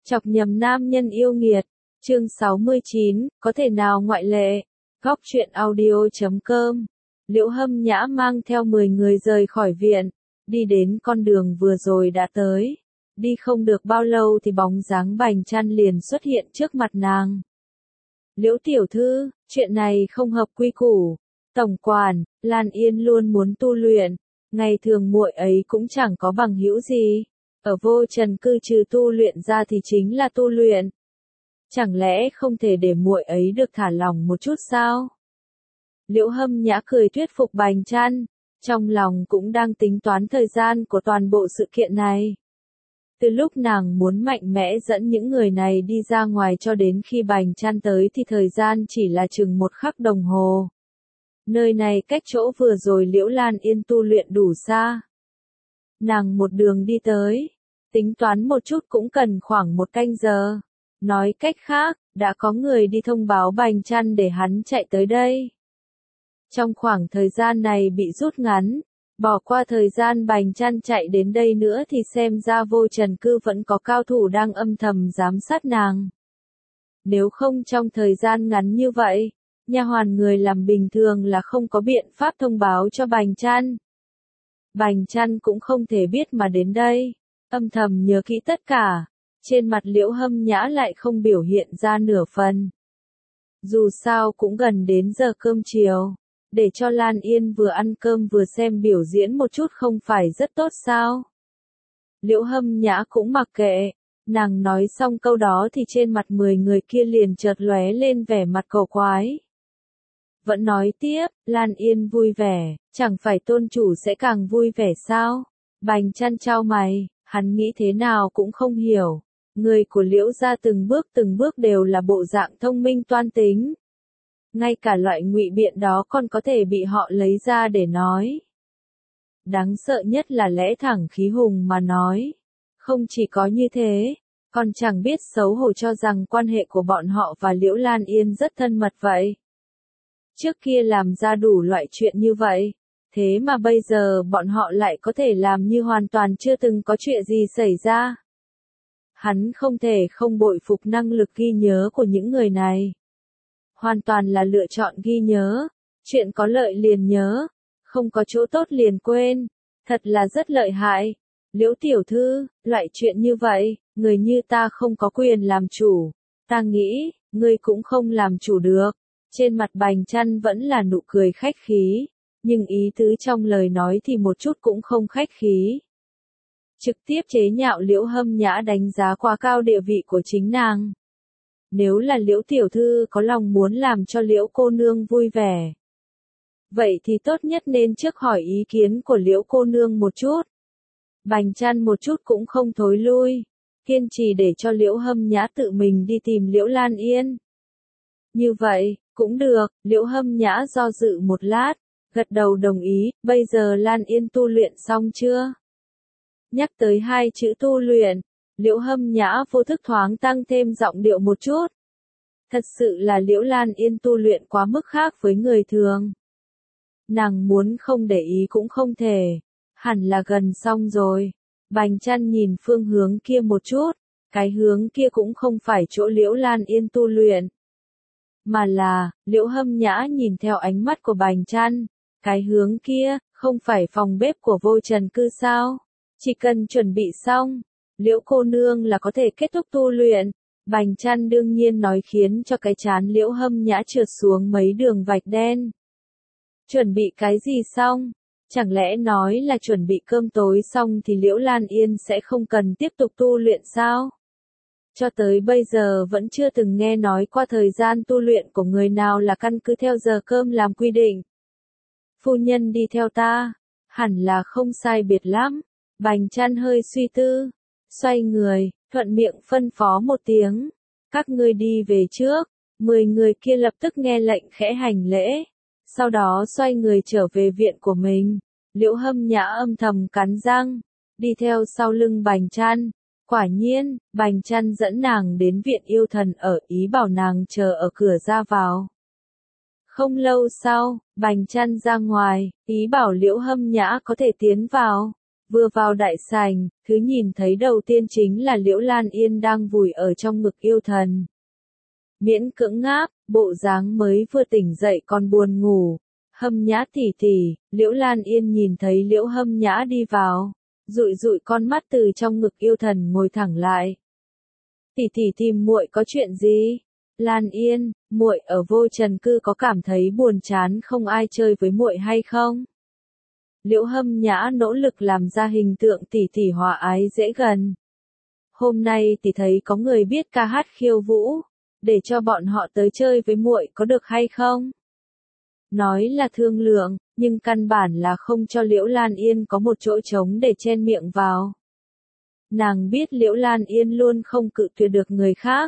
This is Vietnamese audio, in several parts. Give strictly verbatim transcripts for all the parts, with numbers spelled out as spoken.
Chọc nhầm nam nhân yêu nghiệt, chương sáu mươi chín, có thể nào ngoại lệ, góc truyện audio chấm com. Liễu Hâm Nhã mang theo mười người rời khỏi viện, đi đến con đường vừa rồi đã tới. Đi không được bao lâu thì bóng dáng Bành Trăn liền xuất hiện trước mặt nàng. Liễu tiểu thư, chuyện này không hợp quy củ. Tổng quản, Lan Yên luôn muốn tu luyện, ngày thường muội ấy cũng chẳng có bằng hữu gì. Ở Vô Trần cư trừ tu luyện ra thì chính là tu luyện. Chẳng lẽ không thể để muội ấy được thả lỏng một chút sao? Liễu Hâm Nhã cười thuyết phục Bành Trăn, trong lòng cũng đang tính toán thời gian của toàn bộ sự kiện này. Từ lúc nàng muốn mạnh mẽ dẫn những người này đi ra ngoài cho đến khi Bành Trăn tới thì thời gian chỉ là chừng một khắc đồng hồ. Nơi này cách chỗ vừa rồi Liễu Lan Yên tu luyện đủ xa. Nàng một đường đi tới, tính toán một chút cũng cần khoảng một canh giờ. Nói cách khác, đã có người đi thông báo Bành Trăn để hắn chạy tới đây. Trong khoảng thời gian này bị rút ngắn, bỏ qua thời gian Bành Trăn chạy đến đây nữa thì xem ra Vô Trần cư vẫn có cao thủ đang âm thầm giám sát nàng. Nếu không trong thời gian ngắn như vậy, nha hoàn người làm bình thường là không có biện pháp thông báo cho Bành Trăn. Bành Trăn cũng không thể biết mà đến đây, âm thầm nhớ kỹ tất cả, trên mặt Liễu Hâm Nhã lại không biểu hiện ra nửa phần. Dù sao cũng gần đến giờ cơm chiều, để cho Lan Yên vừa ăn cơm vừa xem biểu diễn một chút không phải rất tốt sao? Liễu Hâm Nhã cũng mặc kệ, nàng nói xong câu đó thì trên mặt mười người kia liền chợt lóe lên vẻ mặt cổ quái. Vẫn nói tiếp, Lan Yên vui vẻ, chẳng phải tôn chủ sẽ càng vui vẻ sao? Bành Trăn chau mày, hắn nghĩ thế nào cũng không hiểu. Người của Liễu gia từng bước từng bước đều là bộ dạng thông minh toan tính. Ngay cả loại ngụy biện đó còn có thể bị họ lấy ra để nói. Đáng sợ nhất là lẽ thẳng khí hùng mà nói. Không chỉ có như thế, còn chẳng biết xấu hổ cho rằng quan hệ của bọn họ và Liễu Lan Yên rất thân mật vậy. Trước kia làm ra đủ loại chuyện như vậy, thế mà bây giờ bọn họ lại có thể làm như hoàn toàn chưa từng có chuyện gì xảy ra. Hắn không thể không bội phục năng lực ghi nhớ của những người này. Hoàn toàn là lựa chọn ghi nhớ, chuyện có lợi liền nhớ, không có chỗ tốt liền quên, thật là rất lợi hại. Liễu tiểu thư, loại chuyện như vậy, người như ta không có quyền làm chủ, ta nghĩ, ngươi cũng không làm chủ được. Trên mặt Bành Trăn vẫn là nụ cười khách khí, nhưng ý tứ trong lời nói thì một chút cũng không khách khí. Trực tiếp chế nhạo Liễu Hâm Nhã đánh giá quá cao địa vị của chính nàng. Nếu là Liễu tiểu thư có lòng muốn làm cho Liễu cô nương vui vẻ, vậy thì tốt nhất nên trước hỏi ý kiến của Liễu cô nương một chút. Bành Trăn một chút cũng không thối lui, kiên trì để cho Liễu Hâm Nhã tự mình đi tìm Liễu Lan Yên. Như vậy, cũng được, Liễu Hâm Nhã do dự một lát, gật đầu đồng ý, bây giờ Lan Yên tu luyện xong chưa? Nhắc tới hai chữ tu luyện, Liễu Hâm Nhã vô thức thoáng tăng thêm giọng điệu một chút. Thật sự là Liễu Lan Yên tu luyện quá mức khác với người thường. Nàng muốn không để ý cũng không thể, hẳn là gần xong rồi. Bành Trăn nhìn phương hướng kia một chút, cái hướng kia cũng không phải chỗ Liễu Lan Yên tu luyện. Mà là, Liễu Hâm Nhã nhìn theo ánh mắt của Bành Trăn, cái hướng kia, không phải phòng bếp của Vô Trần cư sao? Chỉ cần chuẩn bị xong, Liễu cô nương là có thể kết thúc tu luyện. Bành Trăn đương nhiên nói khiến cho cái trán Liễu Hâm Nhã trượt xuống mấy đường vạch đen. Chuẩn bị cái gì xong? Chẳng lẽ nói là chuẩn bị cơm tối xong thì Liễu Lan Yên sẽ không cần tiếp tục tu luyện sao? Cho tới bây giờ vẫn chưa từng nghe nói qua thời gian tu luyện của người nào là căn cứ theo giờ cơm làm quy định. Phu nhân đi theo ta, hẳn là không sai biệt lắm. Bành Trăn hơi suy tư, xoay người, thuận miệng phân phó một tiếng. Các ngươi đi về trước. Mười người kia lập tức nghe lệnh khẽ hành lễ. Sau đó xoay người trở về viện của mình. Liễu Hâm Nhã âm thầm cắn răng, đi theo sau lưng Bành Trăn. Quả nhiên, Bành Trăn dẫn nàng đến viện yêu thần ở, ý bảo nàng chờ ở cửa ra vào. Không lâu sau, Bành Trăn ra ngoài, ý bảo Liễu Hâm Nhã có thể tiến vào. Vừa vào đại sảnh, thứ nhìn thấy đầu tiên chính là Liễu Lan Yên đang vùi ở trong ngực yêu thần. Miễn cưỡng ngáp, bộ dáng mới vừa tỉnh dậy còn buồn ngủ. Hâm Nhã tỉ tỉ, Liễu Lan Yên nhìn thấy Liễu Hâm Nhã đi vào, dụi dụi con mắt từ trong ngực yêu thần ngồi thẳng lại. Tỉ tỉ tìm muội có chuyện gì? Lan Yên, muội ở Vô Trần Cư có cảm thấy buồn chán không ai chơi với muội hay không? Liễu Hâm Nhã nỗ lực làm ra hình tượng tỉ tỉ hòa ái dễ gần. Hôm nay tỉ thấy có người biết ca hát khiêu vũ, để cho bọn họ tới chơi với muội có được hay không? Nói là thương lượng, nhưng căn bản là không cho Liễu Lan Yên có một chỗ trống để chen miệng vào. Nàng biết Liễu Lan Yên luôn không cự tuyệt được người khác.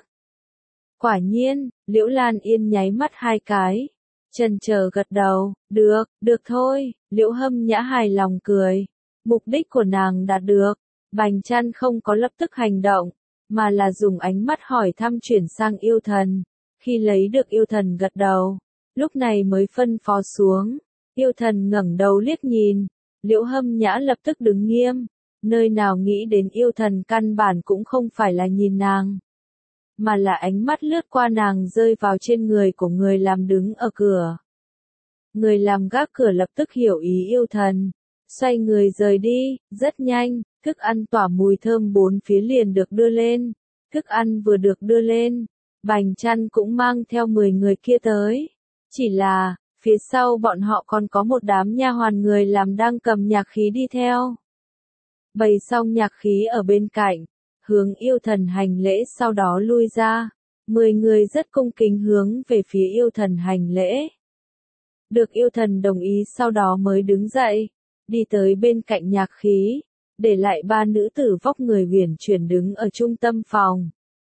Quả nhiên, Liễu Lan Yên nháy mắt hai cái. Chần chờ gật đầu, được, được thôi, Liễu Hâm Nhã hài lòng cười. Mục đích của nàng đạt được, Bành Chăn không có lập tức hành động, mà là dùng ánh mắt hỏi thăm chuyển sang yêu thần. Khi lấy được yêu thần gật đầu, lúc này mới phân phó xuống. Yêu thần ngẩng đầu liếc nhìn, Liễu Hâm Nhã lập tức đứng nghiêm, nơi nào nghĩ đến yêu thần căn bản cũng không phải là nhìn nàng, mà là ánh mắt lướt qua nàng rơi vào trên người của người làm đứng ở cửa. Người làm gác cửa lập tức hiểu ý yêu thần, xoay người rời đi, rất nhanh, thức ăn tỏa mùi thơm bốn phía liền được đưa lên. Thức ăn vừa được đưa lên, Bành Chăn cũng mang theo mười người kia tới. Chỉ là, phía sau bọn họ còn có một đám nha hoàn người làm đang cầm nhạc khí đi theo. Bày xong nhạc khí ở bên cạnh, hướng yêu thần hành lễ sau đó lui ra. Mười người rất cung kính hướng về phía yêu thần hành lễ. Được yêu thần đồng ý sau đó mới đứng dậy, đi tới bên cạnh nhạc khí, để lại ba nữ tử vóc người huyền chuyển đứng ở trung tâm phòng.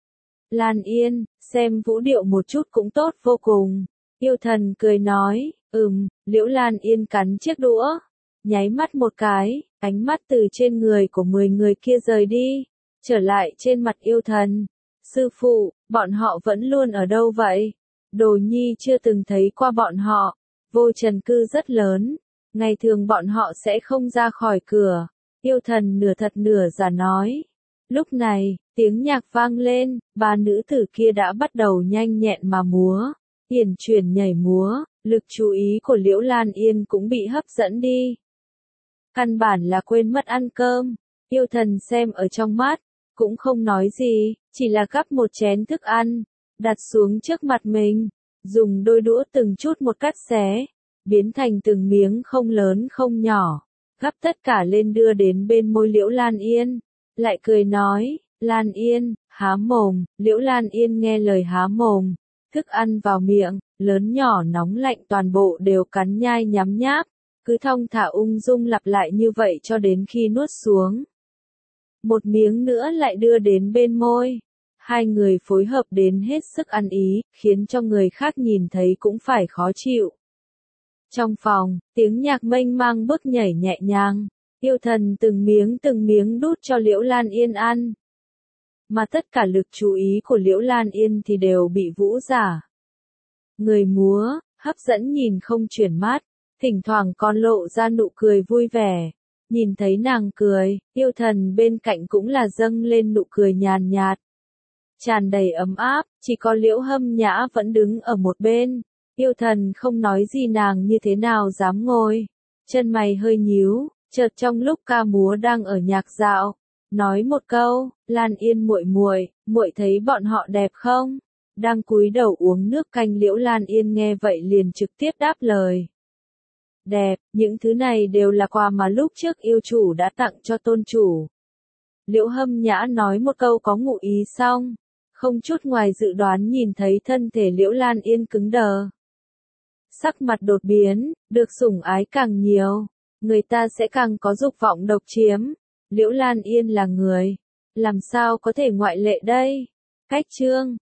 Lan Yên, xem vũ điệu một chút cũng tốt vô cùng. Yêu thần cười nói, ừm, Liễu Lan Yên cắn chiếc đũa, nháy mắt một cái, ánh mắt từ trên người của mười người kia rời đi, trở lại trên mặt yêu thần. Sư phụ, bọn họ vẫn luôn ở đâu vậy? Đồ Nhi chưa từng thấy qua bọn họ. Vô Trần Cư rất lớn, ngày thường bọn họ sẽ không ra khỏi cửa. Yêu thần nửa thật nửa giả nói. Lúc này, tiếng nhạc vang lên, ba nữ tử kia đã bắt đầu nhanh nhẹn mà múa, hiển chuyển nhảy múa, lực chú ý của Liễu Lan Yên cũng bị hấp dẫn đi. Căn bản là quên mất ăn cơm, yêu thần xem ở trong mắt, cũng không nói gì, chỉ là gắp một chén thức ăn, đặt xuống trước mặt mình, dùng đôi đũa từng chút một cắt xé, biến thành từng miếng không lớn không nhỏ, gắp tất cả lên đưa đến bên môi Liễu Lan Yên, lại cười nói, Lan Yên, há mồm. Liễu Lan Yên nghe lời há mồm, thức ăn vào miệng, lớn nhỏ nóng lạnh toàn bộ đều cắn nhai nhắm nháp, cứ thong thả ung dung lặp lại như vậy cho đến khi nuốt xuống. Một miếng nữa lại đưa đến bên môi. Hai người phối hợp đến hết sức ăn ý, khiến cho người khác nhìn thấy cũng phải khó chịu. Trong phòng, tiếng nhạc mênh mang bước nhảy nhẹ nhàng, yêu thần từng miếng từng miếng đút cho Liễu Lan Yên ăn. Mà tất cả lực chú ý của Liễu Lan Yên thì đều bị Vũ Giả. Người múa, hấp dẫn nhìn không chuyển mắt, thỉnh thoảng còn lộ ra nụ cười vui vẻ. Nhìn thấy nàng cười, yêu thần bên cạnh cũng là dâng lên nụ cười nhàn nhạt, tràn đầy ấm áp, chỉ có Liễu Hâm Nhã vẫn đứng ở một bên. Yêu thần không nói gì nàng như thế nào dám ngồi. Chân mày hơi nhíu, chợt trong lúc ca múa đang ở nhạc dạo, nói một câu, Lan Yên muội muội, muội thấy bọn họ đẹp không? Đang cúi đầu uống nước canh Liễu Lan Yên nghe vậy liền trực tiếp đáp lời. Đẹp, những thứ này đều là quà mà lúc trước yêu chủ đã tặng cho tôn chủ. Liễu Hâm Nhã nói một câu có ngụ ý xong, không chút ngoài dự đoán nhìn thấy thân thể Liễu Lan Yên cứng đờ. Sắc mặt đột biến, được sủng ái càng nhiều, người ta sẽ càng có dục vọng độc chiếm. Liễu Lan Yên là người, làm sao có thể ngoại lệ đây? Cách chương